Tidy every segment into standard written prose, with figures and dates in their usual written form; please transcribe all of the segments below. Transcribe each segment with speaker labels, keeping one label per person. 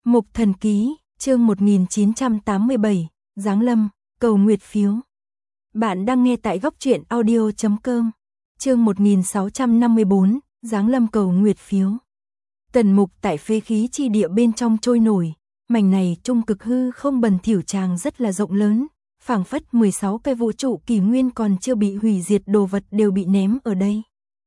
Speaker 1: Mục Thần Ký, chương 1987, Giáng Lâm, cầu nguyệt phiếu. Bạn đang nghe tại góc truyện audio.com. Chương 1654, Giáng Lâm cầu nguyệt phiếu. Tần Mục tại phế khí chi địa bên trong trôi nổi, mảnh này trung cực hư không bần thiểu tràng rất là rộng lớn, phảng phất 16 cái vũ trụ kỷ nguyên còn chưa bị hủy diệt đồ vật đều bị ném ở đây.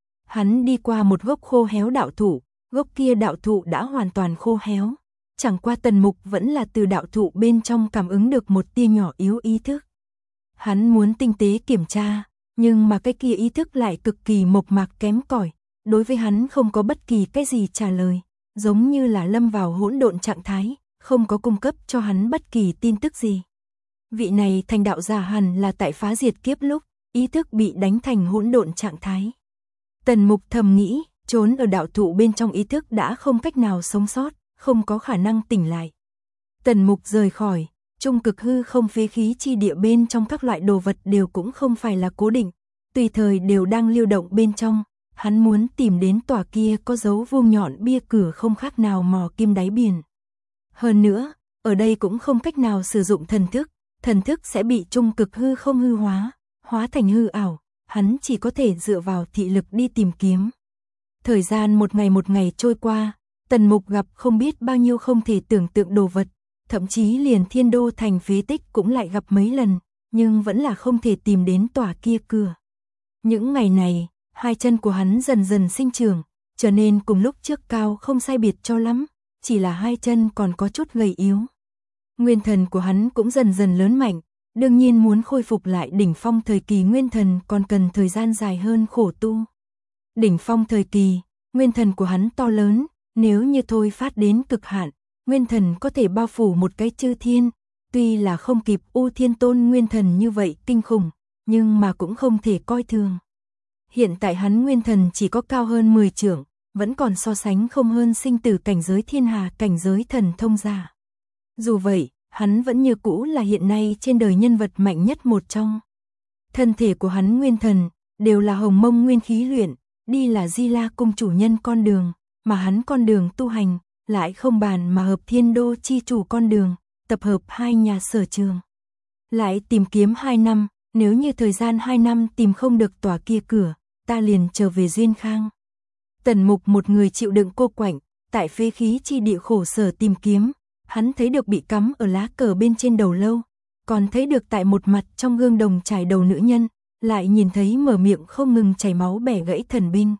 Speaker 1: Hắn đi qua một gốc khô héo đạo thụ, gốc kia đạo thụ đã hoàn toàn khô héo. Chẳng qua Tần Mục vẫn là từ đạo thụ bên trong cảm ứng được một tia nhỏ yếu ý thức. Hắn muốn tinh tế kiểm tra, nhưng mà cái kia ý thức lại cực kỳ mộc mạc kém cỏi, đối với hắn không có bất kỳ cái gì trả lời, giống như là lâm vào hỗn độn trạng thái, không có cung cấp cho hắn bất kỳ tin tức gì. Vị này thành đạo giả hẳn là tại phá diệt kiếp lúc, ý thức bị đánh thành hỗn độn trạng thái. Tần Mục thầm nghĩ, trốn ở đạo thụ bên trong ý thức đã không cách nào sống sót, không có khả năng tỉnh lại. Tần Mục rời khỏi, trung cực hư không phế khí chi địa bên trong các loại đồ vật đều cũng không phải là cố định, tùy thời đều đang lưu động bên trong. Hắn muốn tìm đến tòa kia có dấu vuông nhọn bia cửa không khác nào mò kim đáy biển. Hơn nữa, ở đây cũng không cách nào sử dụng thần thức sẽ bị trung cực hư không hư hóa thành hư ảo, hắn chỉ có thể dựa vào thị lực đi tìm kiếm. Thời gian một ngày trôi qua, Tần Mục gặp không biết bao nhiêu không thể tưởng tượng đồ vật, thậm chí liền Thiên Đô thành phế tích cũng lại gặp mấy lần, nhưng vẫn là không thể tìm đến tòa kia cửa. Những ngày này, hai chân của hắn dần dần sinh trưởng, trở nên cùng lúc trước cao không sai biệt cho lắm, chỉ là hai chân còn có chút gầy yếu. Nguyên thần của hắn cũng dần dần lớn mạnh, đương nhiên muốn khôi phục lại đỉnh phong thời kỳ nguyên thần còn cần thời gian dài hơn khổ tu. Đỉnh phong thời kỳ, nguyên thần của hắn to lớn, nếu như thôi phát đến cực hạn, nguyên thần có thể bao phủ một cái chư thiên, tuy là không kịp U Thiên Tôn nguyên thần như vậy kinh khủng, nhưng mà cũng không thể coi thường. Hiện tại hắn nguyên thần chỉ có cao hơn 10 trượng, vẫn còn so sánh không hơn sinh tử cảnh giới thiên hà cảnh giới thần thông giả. Dù vậy, hắn vẫn như cũ là hiện nay trên đời nhân vật mạnh nhất một trong. Thân thể của hắn nguyên thần, đều là hồng mông nguyên khí luyện, đi là Di La cung chủ nhân con đường, mà hắn con đường tu hành, lại không bàn mà hợp Thiên Đô chi chủ con đường, tập hợp hai nhà sở trường. Lại tìm kiếm 2 năm, nếu như thời gian 2 năm tìm không được tòa kia cửa, ta liền trở về Duyên Khang. Tần Mục một người chịu đựng cô quạnh, tại phế khí chi địa khổ sở tìm kiếm, hắn thấy được bị cắm ở lá cờ bên trên đầu lâu, còn thấy được tại một mặt trong gương đồng trải đầu nữ nhân, lại nhìn thấy mở miệng không ngừng chảy máu bẻ gãy thần binh.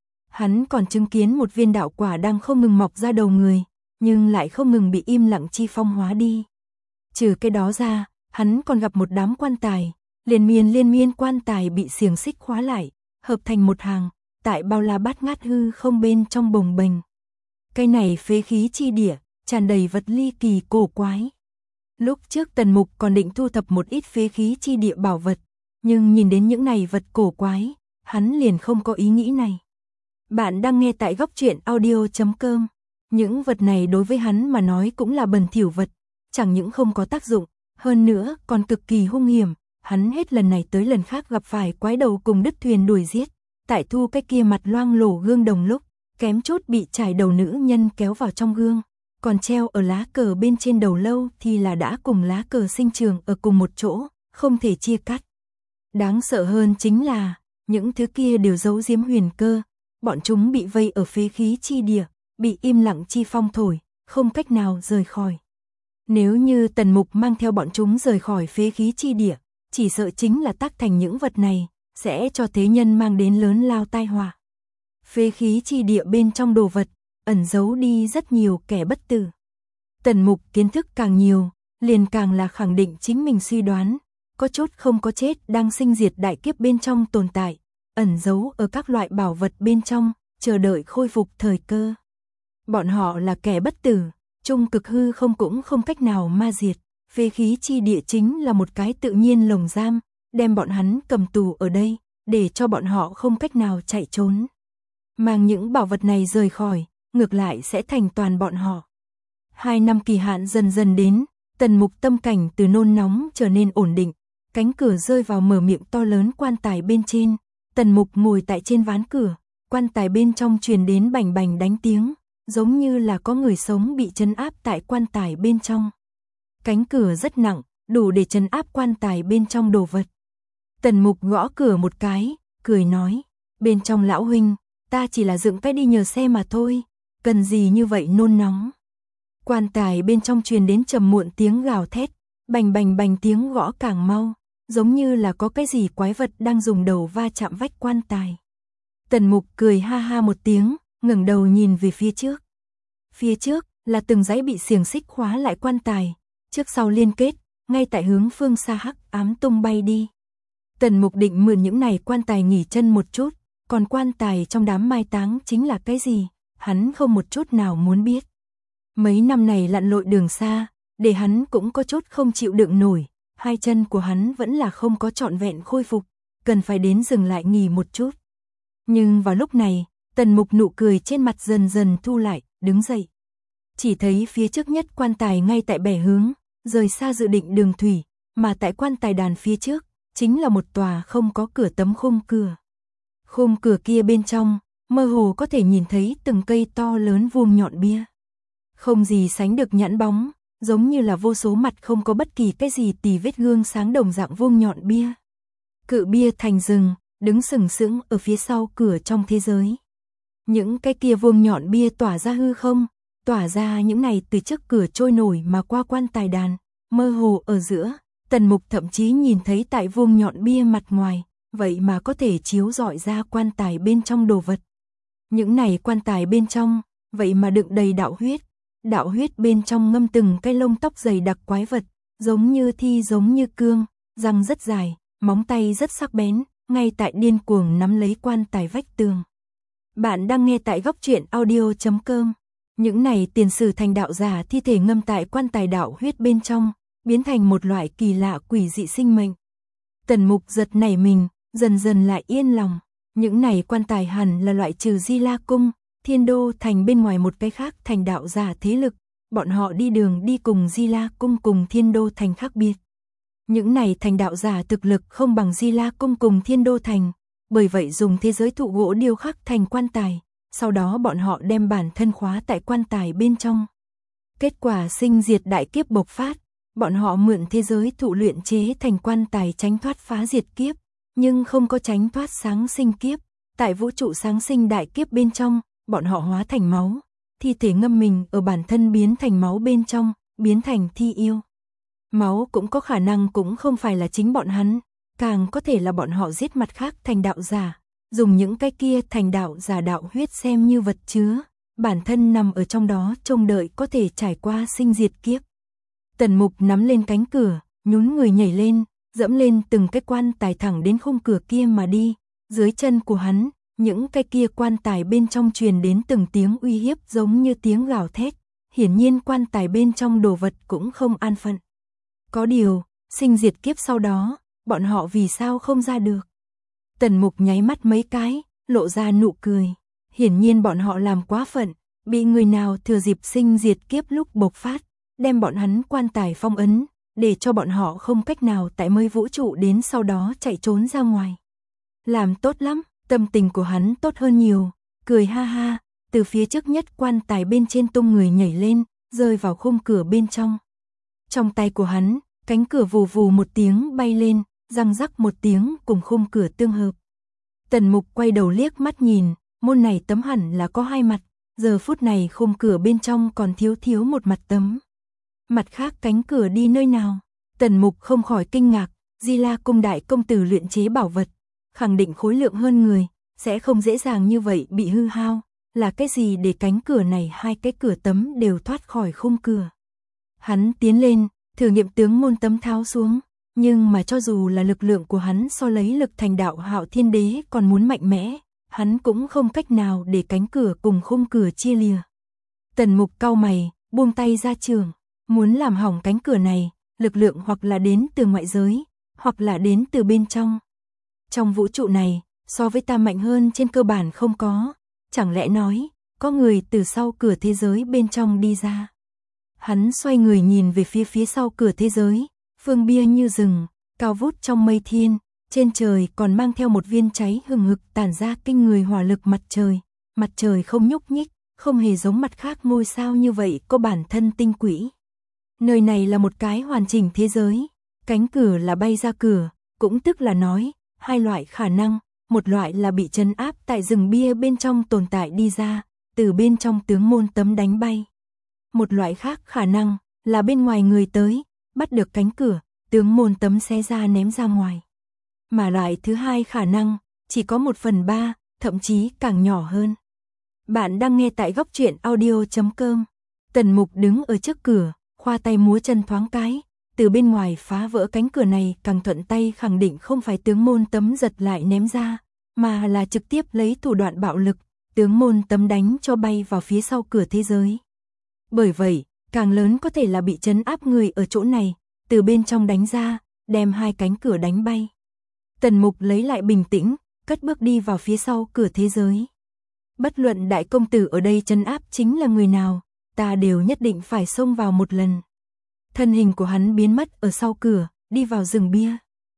Speaker 1: Hắn còn chứng kiến một viên đạo quả đang không ngừng mọc ra đầu người, nhưng lại không ngừng bị im lặng chi phong hóa đi. Trừ cái đó ra, hắn còn gặp một đám quan tài, liên miên quan tài bị xiềng xích khóa lại, hợp thành một hàng, tại bao la bát ngát hư không bên trong bồng bềnh. Cái này phế khí chi địa, tràn đầy vật ly kỳ cổ quái. Lúc trước Tần Mục còn định thu thập một ít phế khí chi địa bảo vật, nhưng nhìn đến những này vật cổ quái, hắn liền không có ý nghĩ này. Bạn đang nghe tại góc truyện audio.com. Những vật này đối với hắn mà nói cũng là bần thiểu vật, chẳng những không có tác dụng, hơn nữa còn cực kỳ hung hiểm. Hắn hết lần này tới lần khác gặp phải quái đầu cùng đứt thuyền đuổi giết, tại thu cái kia mặt loang lổ gương đồng lúc, kém chút bị trải đầu nữ nhân kéo vào trong gương, còn treo ở lá cờ bên trên đầu lâu thì là đã cùng lá cờ sinh trường ở cùng một chỗ, không thể chia cắt. Đáng sợ hơn chính là, những thứ kia đều giấu giếm huyền cơ, bọn chúng bị vây ở phế khí chi địa, bị im lặng chi phong thổi, không cách nào rời khỏi. Nếu như Tần Mục mang theo bọn chúng rời khỏi phế khí chi địa, chỉ sợ chính là tác thành những vật này, sẽ cho thế nhân mang đến lớn lao tai họa. Phế khí chi địa bên trong đồ vật, ẩn giấu đi rất nhiều kẻ bất tử. Tần Mục kiến thức càng nhiều, liền càng là khẳng định chính mình suy đoán, có chút không có chết đang sinh diệt đại kiếp bên trong tồn tại, ẩn giấu ở các loại bảo vật bên trong, chờ đợi khôi phục thời cơ. Bọn họ là kẻ bất tử, trung cực hư không cũng không cách nào ma diệt. Phế khí chi địa chính là một cái tự nhiên lồng giam, đem bọn hắn cầm tù ở đây, để cho bọn họ không cách nào chạy trốn. Mang những bảo vật này rời khỏi, ngược lại sẽ thành toàn bọn họ. 2 năm kỳ hạn dần dần đến, Tần Mục tâm cảnh từ nôn nóng trở nên ổn định, cánh cửa rơi vào mở miệng to lớn quan tài bên trên. Tần Mục ngồi tại trên ván cửa, quan tài bên trong truyền đến bành bành đánh tiếng, giống như là có người sống bị trấn áp tại quan tài bên trong. Cánh cửa rất nặng, đủ để trấn áp quan tài bên trong đồ vật. Tần Mục gõ cửa một cái, cười nói, bên trong lão huynh, ta chỉ là dựng cái đi nhờ xe mà thôi, cần gì như vậy nôn nóng. Quan tài bên trong truyền đến trầm muộn tiếng gào thét, bành bành bành tiếng gõ càng mau, giống như là có cái gì quái vật đang dùng đầu va chạm vách quan tài. Tần Mục cười ha ha một tiếng, ngẩng đầu nhìn về phía trước. Phía trước là từng dãy bị xiềng xích khóa lại quan tài, trước sau liên kết, ngay tại hướng phương xa hắc ám tung bay đi. Tần Mục định mượn những này quan tài nghỉ chân một chút, còn quan tài trong đám mai táng chính là cái gì, hắn không một chút nào muốn biết. Mấy năm này lặn lội đường xa, để hắn cũng có chút không chịu đựng nổi, hai chân của hắn vẫn là không có trọn vẹn khôi phục, cần phải đến dừng lại nghỉ một chút. Nhưng vào lúc này, Tần Mục nụ cười trên mặt dần dần thu lại, đứng dậy. Chỉ thấy phía trước nhất quan tài ngay tại bẻ hướng, rời xa dự định đường thủy, mà tại quan tài đàn phía trước, chính là một tòa không có cửa tấm khung cửa. Khung cửa kia bên trong, mơ hồ có thể nhìn thấy từng cây to lớn vuông nhọn bia. Không gì sánh được nhẵn bóng, giống như là vô số mặt không có bất kỳ cái gì tì vết gương sáng đồng dạng vuông nhọn bia. Cự bia thành rừng, đứng sừng sững ở phía sau cửa trong thế giới. Những cái kia vuông nhọn bia tỏa ra hư không, tỏa ra những này từ trước cửa trôi nổi mà qua quan tài đàn, mơ hồ ở giữa, Tần Mục thậm chí nhìn thấy tại vuông nhọn bia mặt ngoài, vậy mà có thể chiếu rọi ra quan tài bên trong đồ vật. Những này quan tài bên trong, vậy mà đựng đầy đạo huyết bên trong ngâm từng cái lông tóc dày đặc quái vật, giống như thi giống như cương, răng rất dài, móng tay rất sắc bén, ngay tại điên cuồng nắm lấy quan tài vách tường. Bạn đang nghe tại góc truyện audio.com. Những này tiền sử thành đạo giả thi thể ngâm tại quan tài đạo huyết bên trong, biến thành một loại kỳ lạ quỷ dị sinh mệnh. Tần Mục giật nảy mình, dần dần lại yên lòng. Những này quan tài hẳn là loại trừ Di La Cung, Thiên Đô Thành bên ngoài một cái khác thành đạo giả thế lực, bọn họ đi đường đi cùng Di La Cung cùng Thiên Đô Thành khác biệt. Những này thành đạo giả thực lực không bằng Di La Cung cùng Thiên Đô Thành, bởi vậy dùng thế giới thụ gỗ điêu khắc thành quan tài, sau đó bọn họ đem bản thân khóa tại quan tài bên trong. Kết quả sinh diệt đại kiếp bộc phát, bọn họ mượn thế giới thụ luyện chế thành quan tài tránh thoát phá diệt kiếp, nhưng không có tránh thoát sáng sinh kiếp. Tại vũ trụ sáng sinh đại kiếp bên trong, bọn họ hóa thành máu, thi thể ngâm mình ở bản thân biến thành máu bên trong, biến thành thi yêu. Máu cũng có khả năng cũng không phải là chính bọn hắn, càng có thể là bọn họ giết mặt khác thành đạo giả, dùng những cái kia thành đạo giả đạo huyết xem như vật chứa, bản thân nằm ở trong đó trông đợi có thể trải qua sinh diệt kiếp. Tần Mục nắm lên cánh cửa, nhún người nhảy lên, dẫm lên từng cái quan tài thẳng đến khung cửa kia mà đi. Dưới chân của hắn, những cái kia quan tài bên trong truyền đến từng tiếng uy hiếp giống như tiếng gào thét. Hiển nhiên quan tài bên trong đồ vật cũng không an phận. Có điều, sinh diệt kiếp sau đó, bọn họ vì sao không ra được? Tần Mục nháy mắt mấy cái, lộ ra nụ cười. Hiển nhiên bọn họ làm quá phận, bị người nào thừa dịp sinh diệt kiếp lúc bộc phát, đem bọn hắn quan tài phong ấn, để cho bọn họ không cách nào tại mây vũ trụ đến sau đó chạy trốn ra ngoài. Làm tốt lắm, tâm tình của hắn tốt hơn nhiều, cười ha ha, từ phía trước nhất quan tài bên trên tung người nhảy lên, rơi vào khung cửa bên trong. Trong tay của hắn, cánh cửa vù vù một tiếng bay lên, răng rắc một tiếng cùng khung cửa tương hợp. Tần Mục quay đầu liếc mắt nhìn, môn này tấm hẳn là có hai mặt, giờ phút này khung cửa bên trong còn thiếu một mặt tấm. Mặt khác cánh cửa đi nơi nào? Tần Mục không khỏi kinh ngạc, Di La Cung đại công tử luyện chế bảo vật, khẳng định khối lượng hơn người, sẽ không dễ dàng như vậy bị hư hao, là cái gì để cánh cửa này hai cái cửa tấm đều thoát khỏi khung cửa. Hắn tiến lên, thử nghiệm tướng môn tấm tháo xuống, nhưng mà cho dù là lực lượng của hắn so lấy lực thành đạo Hạo Thiên Đế còn muốn mạnh mẽ, hắn cũng không cách nào để cánh cửa cùng khung cửa chia lìa. Tần Mục cau mày, buông tay ra trường, muốn làm hỏng cánh cửa này, lực lượng hoặc là đến từ ngoại giới, hoặc là đến từ bên trong. Trong vũ trụ này, so với ta mạnh hơn trên cơ bản không có, chẳng lẽ nói, có người từ sau cửa thế giới bên trong đi ra. Hắn xoay người nhìn về phía sau cửa thế giới, phương bia như rừng, cao vút trong mây thiên, trên trời còn mang theo một viên cháy hừng hực tản ra kinh người hỏa lực mặt trời không nhúc nhích, không hề giống mặt khác ngôi sao như vậy có bản thân tinh quỹ. Nơi này là một cái hoàn chỉnh thế giới, cánh cửa là bay ra cửa, cũng tức là nói, hai loại khả năng, một loại là bị trấn áp tại rừng bia bên trong tồn tại đi ra, từ bên trong tướng môn tấm đánh bay. Một loại khác khả năng là bên ngoài người tới, bắt được cánh cửa, tướng môn tấm xé ra ném ra ngoài. Mà loại thứ hai khả năng, chỉ có 1/3, thậm chí càng nhỏ hơn. Bạn đang nghe tại góc truyện audio.com. Tần Mục đứng ở trước cửa, khoa tay múa chân thoáng cái, từ bên ngoài phá vỡ cánh cửa này càng thuận tay khẳng định không phải tướng môn tấm giật lại ném ra, mà là trực tiếp lấy thủ đoạn bạo lực, tướng môn tấm đánh cho bay vào phía sau cửa thế giới. Bởi vậy, càng lớn có thể là bị trấn áp người ở chỗ này, từ bên trong đánh ra, đem hai cánh cửa đánh bay. Tần Mục lấy lại bình tĩnh, cất bước đi vào phía sau cửa thế giới. Bất luận đại công tử ở đây trấn áp chính là người nào, ta đều nhất định phải xông vào một lần. Thân hình của hắn biến mất ở sau cửa, đi vào rừng bia.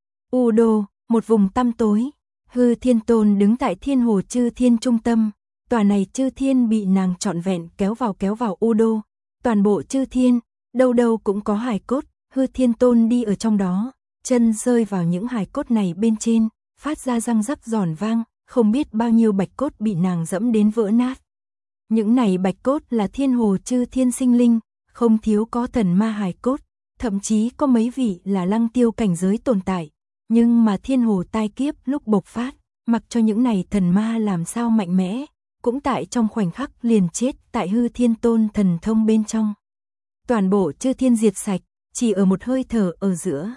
Speaker 1: U Đô, một vùng tăm tối, Hư Thiên Tôn đứng tại Thiên Hồ Chư Thiên trung tâm, tòa này Chư Thiên bị nàng trọn vẹn kéo vào U Đô, toàn bộ Chư Thiên, đâu đâu cũng có hài cốt, Hư Thiên Tôn đi ở trong đó, chân rơi vào những hài cốt này bên trên, phát ra răng rắc giòn vang, không biết bao nhiêu bạch cốt bị nàng dẫm đến vỡ nát. Những này bạch cốt là Thiên Hồ Chư Thiên sinh linh, không thiếu có thần ma hài cốt, thậm chí có mấy vị là lăng tiêu cảnh giới tồn tại, nhưng mà Thiên Hồ tai kiếp lúc bộc phát, mặc cho những này thần ma làm sao mạnh mẽ, cũng tại trong khoảnh khắc liền chết tại Hư Thiên Tôn thần thông bên trong. Toàn bộ Chư Thiên diệt sạch, chỉ ở một hơi thở ở giữa.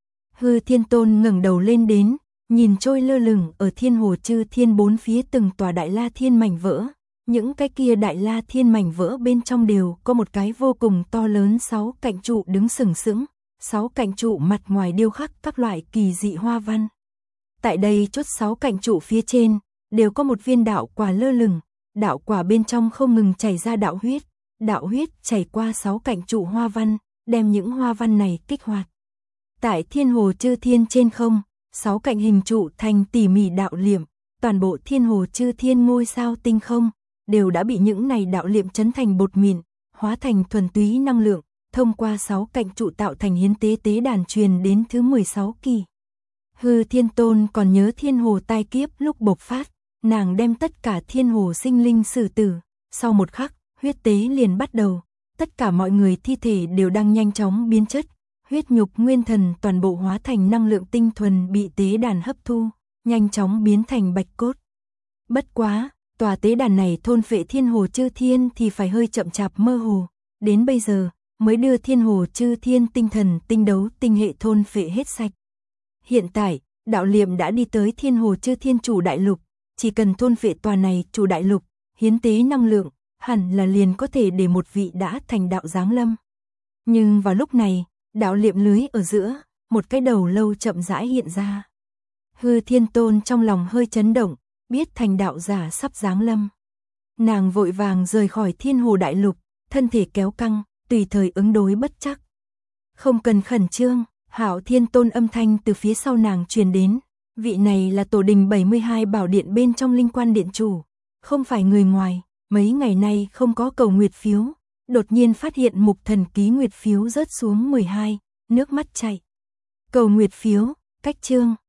Speaker 1: Hư Thiên Tôn ngẩng đầu lên đến, nhìn trôi lơ lửng ở Thiên Hồ Chư Thiên bốn phía từng tòa đại la thiên mảnh vỡ. Những cái kia đại la thiên mảnh vỡ bên trong đều có một cái vô cùng to lớn 6 cạnh trụ đứng sừng sững, 6 cạnh trụ mặt ngoài điêu khắc các loại kỳ dị hoa văn. Tại đây chốt 6 cạnh trụ phía trên, đều có một viên đạo quả lơ lửng, đạo quả bên trong không ngừng chảy ra đạo huyết chảy qua 6 cạnh trụ hoa văn, đem những hoa văn này kích hoạt. Tại Thiên Hồ Chư Thiên trên không, 6 cạnh hình trụ thành tỉ mỉ đạo liệm, toàn bộ Thiên Hồ Chư Thiên ngôi sao tinh không đều đã bị những này đạo liệm chấn thành bột mịn, hóa thành thuần túy năng lượng, thông qua 6 cạnh trụ tạo thành hiến tế đàn truyền đến thứ 16 kỳ. Hư Thiên Tôn còn nhớ Thiên Hồ tai kiếp lúc bộc phát, nàng đem tất cả Thiên Hồ sinh linh xử tử, sau một khắc, huyết tế liền bắt đầu, tất cả mọi người thi thể đều đang nhanh chóng biến chất, huyết nhục nguyên thần toàn bộ hóa thành năng lượng tinh thuần bị tế đàn hấp thu, nhanh chóng biến thành bạch cốt. Bất quá, tòa tế đàn này thôn phệ Thiên Hồ Chư Thiên thì phải hơi chậm chạp mơ hồ, đến bây giờ mới đưa Thiên Hồ Chư Thiên tinh thần tinh đấu tinh hệ thôn phệ hết sạch. Hiện tại, đạo liệm đã đi tới Thiên Hồ Chư Thiên chủ đại lục, chỉ cần thôn phệ tòa này chủ đại lục, hiến tế năng lượng, hẳn là liền có thể để một vị đã thành đạo giáng lâm. Nhưng vào lúc này, đạo liệm lưới ở giữa, một cái đầu lâu chậm rãi hiện ra. Hư Thiên Tôn trong lòng hơi chấn động, biết thành đạo giả sắp giáng lâm. Nàng vội vàng rời khỏi Thiên Hồ đại lục, thân thể kéo căng, tùy thời ứng đối bất chắc. Không cần khẩn trương, Hạo Thiên Tôn âm thanh từ phía sau nàng truyền đến, vị này là tổ đình 72 bảo điện bên trong linh quan điện chủ, không phải người ngoài, mấy ngày nay không có cầu nguyệt phiếu, đột nhiên phát hiện mục thần ký nguyệt phiếu rớt xuống 12, nước mắt chảy. Cầu nguyệt phiếu, cách chương